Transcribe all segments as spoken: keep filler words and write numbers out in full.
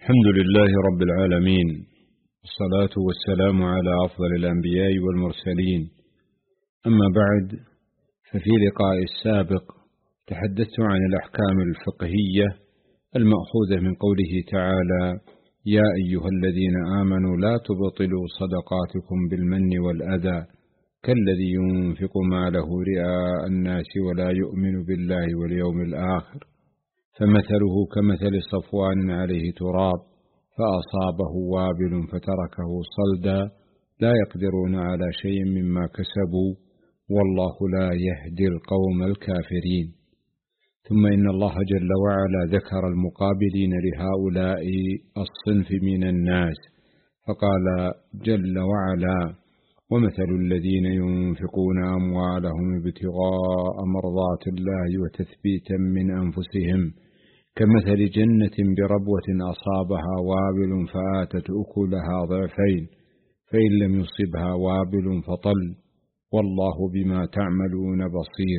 الحمد لله رب العالمين، والصلاة والسلام على أفضل الأنبياء والمرسلين. أما بعد، ففي لقاء السابق تحدثت عن الأحكام الفقهية المأخوذة من قوله تعالى: يا أيها الذين آمنوا لا تبطلوا صدقاتكم بالمن والأذى كالذي ينفق ماله رئاء الناس ولا يؤمن بالله واليوم الآخر، فمثله كمثل صفوان عليه تراب فأصابه وابل فتركه صلدا لا يقدرون على شيء مما كسبوا والله لا يهدي القوم الكافرين. ثم إن الله جل وعلا ذكر المقابلين لهؤلاء الصنف من الناس فقال جل وعلا: ومثل الذين ينفقون أموالهم ابتغاء مرضات الله وتثبيتا من أنفسهم كمثل جنة بربوة أصابها وابل فآتت أكلها ضعفين فإن لم يصبها وابل فطل والله بما تعملون بصير،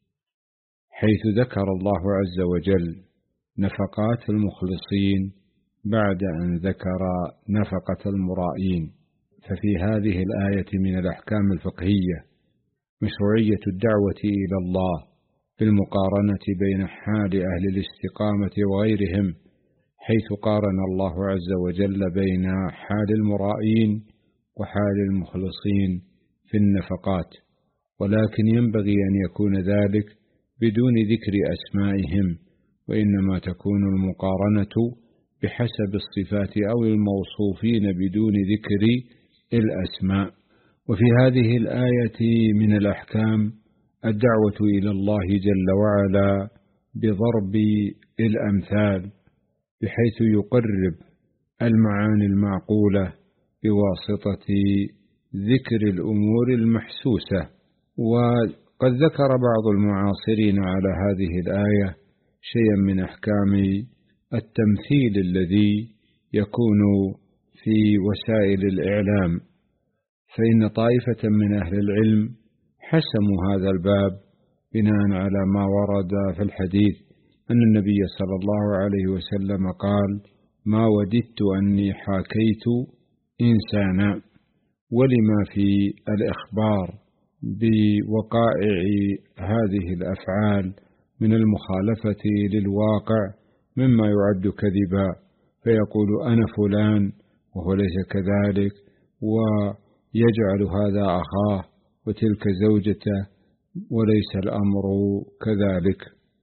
حيث ذكر الله عز وجل نفقات المخلصين بعد أن ذكر نفقة المرائين. ففي هذه الآية من الأحكام الفقهية مشروعية الدعوة إلى الله بالمقارنة بين حال أهل الاستقامة وغيرهم، حيث قارن الله عز وجل بين حال المرائين وحال المخلصين في النفقات، ولكن ينبغي أن يكون ذلك بدون ذكر أسمائهم، وإنما تكون المقارنة بحسب الصفات أو الموصوفين بدون ذكر الأسماء. وفي هذه الآية من الأحكام الدعوة إلى الله جل وعلا بضرب الأمثال، بحيث يقرب المعاني المعقولة بواسطة ذكر الأمور المحسوسة. وقد ذكر بعض المعاصرين على هذه الآية شيئا من أحكام التمثيل الذي يكون في وسائل الإعلام، فإن طائفة من أهل العلم حسموا هذا الباب بناء على ما ورد في الحديث أن النبي صلى الله عليه وسلم قال: ما وددت أني حاكيت إنسانا. ولما في الإخبار بوقائع هذه الأفعال من المخالفة للواقع مما يعد كذبا، فيقول أنا فلان وهو ليس كذلك، ويجعل هذا أخاه وتلك زوجته وليس الأمر كذلك.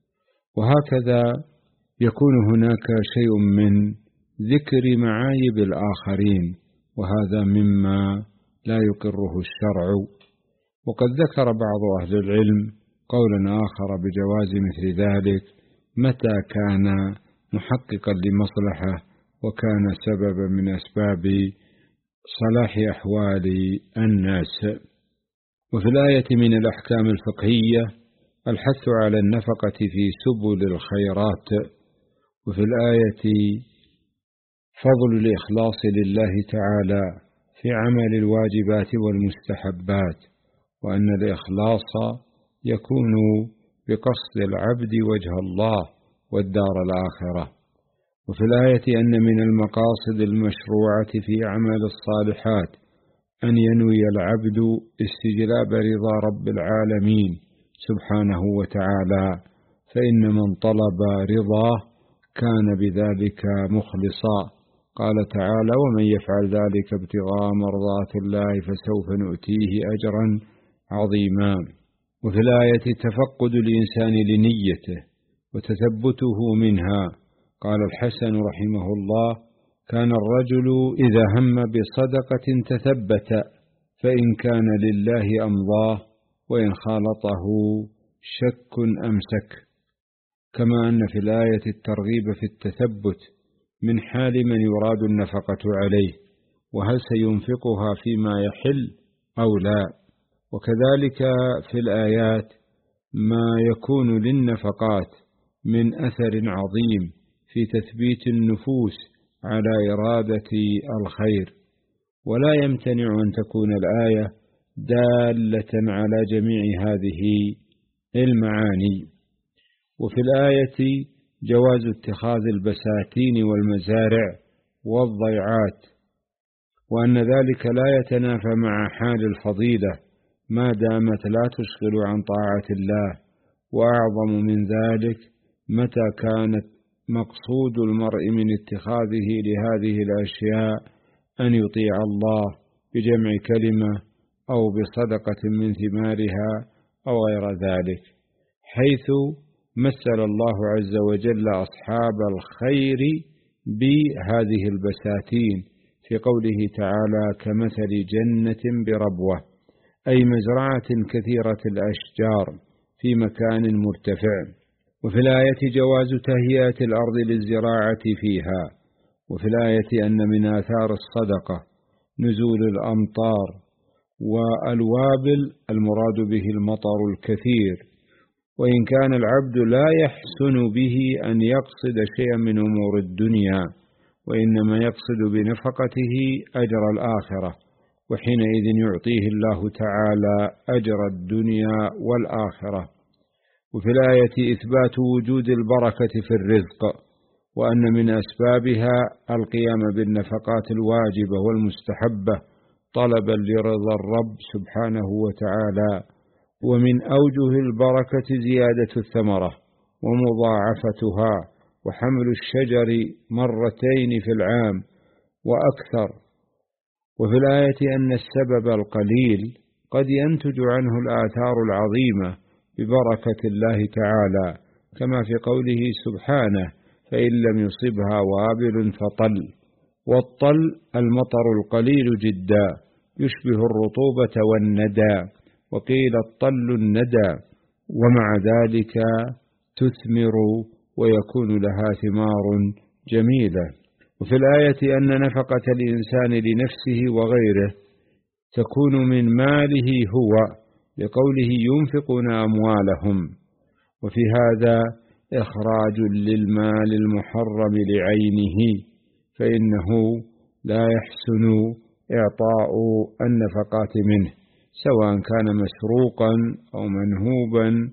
وهكذا يكون هناك شيء من ذكر معايب الآخرين، وهذا مما لا يقره الشرع. وقد ذكر بعض أهل العلم قولا آخر بجواز مثل ذلك متى كان محققا لمصلحة وكان سببا من أسباب صلاح أحوال الناس. وفي الآية من الأحكام الفقهية الحث على النفقة في سبل الخيرات، وفي الآية فضل الإخلاص لله تعالى في عمل الواجبات والمستحبات، وأن الإخلاص يكون بقصد العبد وجه الله والدار الآخرة. وفي الآية أن من المقاصد المشروعة في عمل الصالحات أن ينوي العبد استجلاب رضا رب العالمين سبحانه وتعالى، فإن من طلب رضاه كان بذلك مخلصا. قال تعالى: ومن يفعل ذلك ابتغاء مرضات الله فسوف نؤتيه أجرا عظيما. وفي الآية تفقد الإنسان لنيته وتثبته منها. قال الحسن رحمه الله: كان الرجل إذا هم بصدقة تثبت، فإن كان لله أمضاه وإن خالطه شك أمسك. كما أن في الآية الترغيب في التثبت من حال من يراد النفقة عليه، وهل سينفقها فيما يحل أو لا. وكذلك في الآيات ما يكون للنفقات من أثر عظيم في تثبيت النفوس على إرادة الخير، ولا يمتنع أن تكون الآية دالة على جميع هذه المعاني. وفي الآية جواز اتخاذ البساتين والمزارع والضيعات، وأن ذلك لا يتنافى مع حال الفضيلة ما دامت لا تشغل عن طاعة الله. وأعظم من ذلك متى كانت مقصود المرء من اتخاذه لهذه الأشياء أن يطيع الله بجمع كلمة أو بصدقة من ثمارها أو غير ذلك، حيث مثل الله عز وجل أصحاب الخير بهذه البساتين في قوله تعالى: كمثل جنة بربوة، أي مزرعة كثيرة الأشجار في مكان مرتفع. وفي الآية جواز تهيئة الأرض للزراعة فيها. وفي الآية أن من آثار الصدقة نزول الأمطار، والوابل المراد به المطر الكثير، وإن كان العبد لا يحسن به أن يقصد شيئا من أمور الدنيا، وإنما يقصد بنفقته أجر الآخرة، وحينئذ يعطيه الله تعالى أجر الدنيا والآخرة. وفي الآية إثبات وجود البركة في الرزق، وأن من أسبابها القيام بالنفقات الواجبة والمستحبة طلبا لرضا الرب سبحانه وتعالى. ومن أوجه البركة زيادة الثمرة ومضاعفتها، وحمل الشجر مرتين في العام وأكثر. وفي الآية أن السبب القليل قد ينتج عنه الآثار العظيمة ببركة الله تعالى، كما في قوله سبحانه: فإن لم يصبها وابل فطل. والطل المطر القليل جدا يشبه الرطوبة والندى، وقيل الطل الندى، ومع ذلك تثمر ويكون لها ثمار جميلة. وفي الآية أن نفقة الإنسان لنفسه وغيره تكون من ماله هو، لقوله ينفقون أموالهم. وفي هذا إخراج للمال المحرم لعينه، فإنه لا يحسن إعطاء النفقات منه، سواء كان مسروقا أو منهوبا،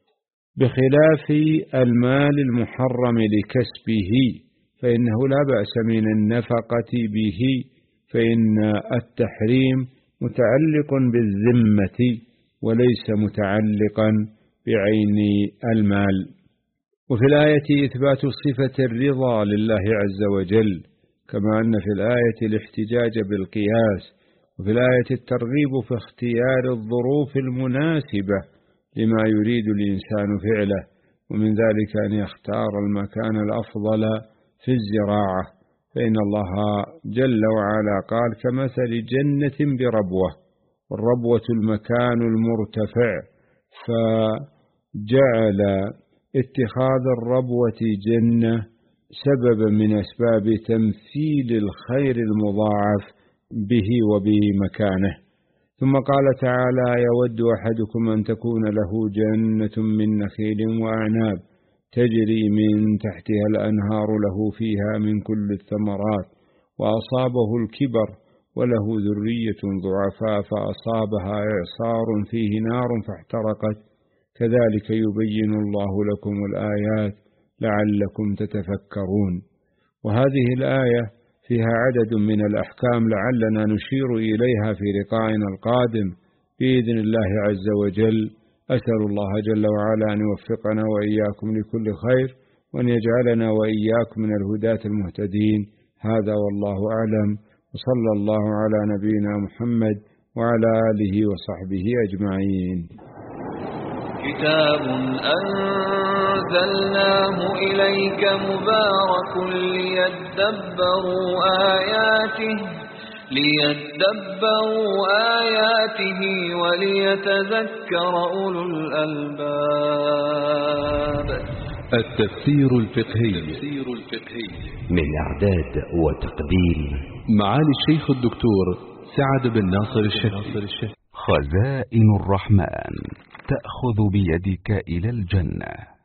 بخلاف المال المحرم لكسبه، فإنه لا بأس من النفقة به، فإن التحريم متعلق بالذمة وليس متعلقا بعين المال. وفي الآية إثبات صفة الرضا لله عز وجل، كما أن في الآية الاحتجاج بالقياس، وفي الآية الترغيب في اختيار الظروف المناسبة لما يريد الإنسان فعله، ومن ذلك أن يختار المكان الأفضل في الزراعة، فإن الله جل وعلا قال: كمثل جنة بربوة، والربوة المكان المرتفع، فجعل اتخاذ الربوة جنة سببا من أسباب تمثيل الخير المضاعف به وبمكانه. ثم قال تعالى: يود أحدكم أن تكون له جنة من نخيل وأعناب تجري من تحتها الأنهار له فيها من كل الثمرات، وأصابه الكبر وله ذرية ضعفاء فأصابها إعصار فيه نار فاحترقت، كذلك يبين الله لكم الآيات لعلكم تتفكرون. وهذه الآية فيها عدد من الأحكام لعلنا نشير إليها في لقائنا القادم بإذن الله عز وجل. أسأل الله جل وعلا أن يوفقنا وإياكم لكل خير، وأن يجعلنا وإياكم من الهداة المهتدين. هذا والله أعلم، وصلى الله على نبينا محمد وعلى آله وصحبه أجمعين. كتاب أنزلناه إليك مبارك ليدبروا آياته ليدبروا آياته وليتذكر أولو الألباب. التفسير الفقهي من إعداد وتقديم معالي الشيخ الدكتور سعد بن ناصر الشهري. خزائن الرحمن تأخذ بيدك إلى الجنة.